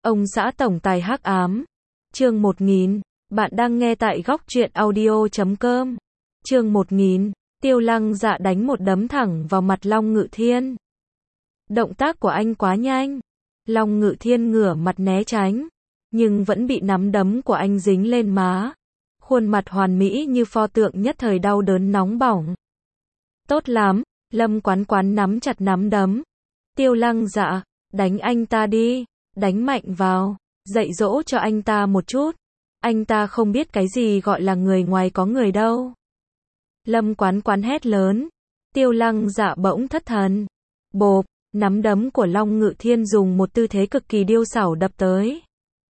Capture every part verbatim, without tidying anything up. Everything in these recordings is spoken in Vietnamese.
Ông xã tổng tài hắc ám. Chương một nghìn. Bạn đang nghe tại góc truyện audio chấm com. Chương một nghìn. Tiêu Lăng Dạ đánh một đấm thẳng vào mặt Long Ngự Thiên. Động tác của anh quá nhanh. Long Ngự Thiên ngửa mặt né tránh, nhưng vẫn bị nắm đấm của anh dính lên má. Khuôn mặt hoàn mỹ như pho tượng nhất thời đau đớn nóng bỏng. Tốt lắm, Lâm Quán Quán nắm chặt nắm đấm. Tiêu Lăng Dạ, đánh anh ta đi, đánh mạnh vào, dạy dỗ cho anh ta một chút. Anh ta không biết cái gì gọi là người ngoài có người đâu. Lâm Quán Quán hét lớn. Tiêu Lăng Dạ bỗng thất thần. Bộp, nắm đấm của Long Ngự Thiên dùng một tư thế cực kỳ điêu xảo đập tới.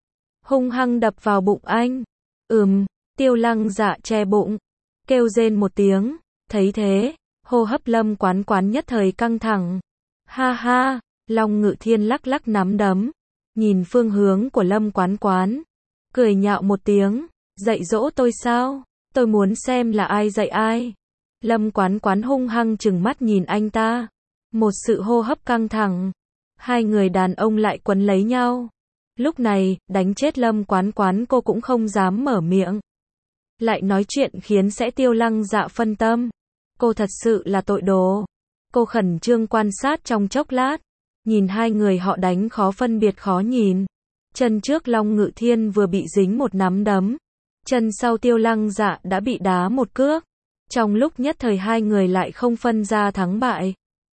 Hung hăng đập vào bụng anh. Ừm, Tiêu Lăng Dạ che bụng, kêu rên một tiếng. Thấy thế, hô hấp Lâm Quán Quán nhất thời căng thẳng. Ha ha, Long Ngự Thiên lắc lắc nắm đấm, nhìn phương hướng của Lâm Quán Quán, cười nhạo một tiếng. Dạy dỗ tôi sao? Tôi muốn xem là ai dạy ai. Lâm Quán Quán hung hăng trừng mắt nhìn anh ta. Một sự hô hấp căng thẳng. Hai người đàn ông lại quấn lấy nhau. Lúc này, đánh chết Lâm Quán Quán cô cũng không dám mở miệng. Lại nói chuyện khiến sẽ Tiêu Lăng Dạ phân tâm. Cô thật sự là tội đồ. Cô khẩn trương quan sát trong chốc lát. Nhìn hai người họ đánh khó phân biệt khó nhìn. Chân trước Long Ngự Thiên vừa bị dính một nắm đấm. Chân sau Tiêu Lăng Dạ đã bị đá một cước. Trong lúc nhất thời hai người lại không phân ra thắng bại.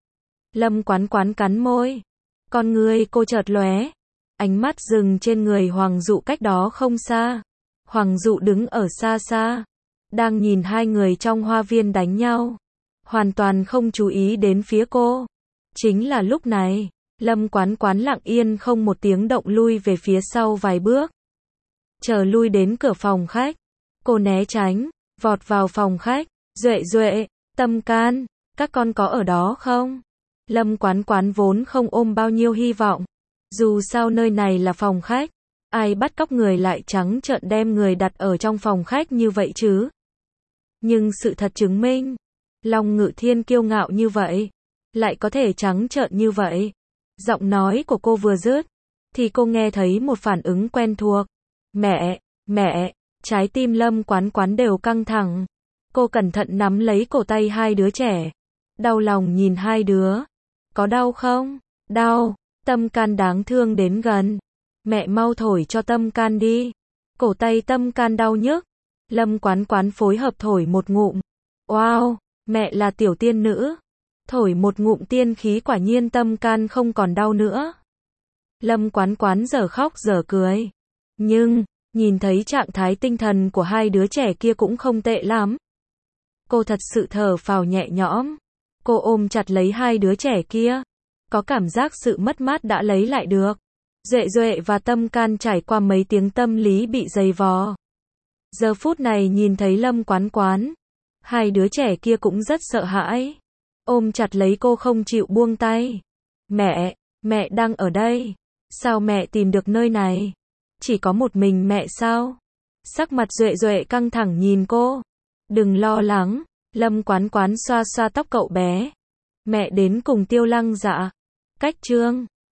Lâm Quán Quán cắn môi. Con người cô chợt lóe. Ánh mắt dừng trên người Hoàng Dụ cách đó không xa. Hoàng Dụ đứng ở xa xa, đang nhìn hai người trong hoa viên đánh nhau, hoàn toàn không chú ý đến phía cô. Chính là lúc này, Lâm Quán Quán lặng yên không một tiếng động lui về phía sau vài bước. Chờ lui đến cửa phòng khách, cô né tránh, vọt vào phòng khách. Duệ Duệ, Tâm Can, các con có ở đó không? Lâm Quán Quán vốn không ôm bao nhiêu hy vọng. Dù sao nơi này là phòng khách. Ai bắt cóc người lại trắng trợn đem người đặt ở trong phòng khách như vậy chứ? Nhưng sự thật chứng minh, Long Ngự Thiên kiêu ngạo như vậy, lại có thể trắng trợn như vậy. Giọng nói của cô vừa dứt, thì cô nghe thấy một phản ứng quen thuộc. Mẹ, mẹ, trái tim Lâm Quán Quán đều căng thẳng. Cô cẩn thận nắm lấy cổ tay hai đứa trẻ. Đau lòng nhìn hai đứa. Có đau không? Đau. Tâm Can đáng thương đến gần. Mẹ mau thổi cho Tâm Can đi. Cổ tay Tâm Can đau nhức. Lâm Quán Quán phối hợp thổi một ngụm. Wow, mẹ là tiểu tiên nữ. Thổi một ngụm tiên khí quả nhiên Tâm Can không còn đau nữa. Lâm Quán Quán giờ khóc giờ cười. Nhưng, nhìn thấy trạng thái tinh thần của hai đứa trẻ kia cũng không tệ lắm. Cô thật sự thở phào nhẹ nhõm. Cô ôm chặt lấy hai đứa trẻ kia. Có cảm giác sự mất mát đã lấy lại được. Duệ Duệ và Tâm Can trải qua mấy tiếng tâm lý bị dày vò. Giờ phút này nhìn thấy Lâm Quán Quán, hai đứa trẻ kia cũng rất sợ hãi. Ôm chặt lấy cô không chịu buông tay. Mẹ, mẹ đang ở đây. Sao mẹ tìm được nơi này? Chỉ có một mình mẹ sao? Sắc mặt Duệ Duệ căng thẳng nhìn cô. Đừng lo lắng. Lâm Quán Quán xoa xoa tóc cậu bé. Mẹ đến cùng Tiêu Lăng Dạ. Cách chương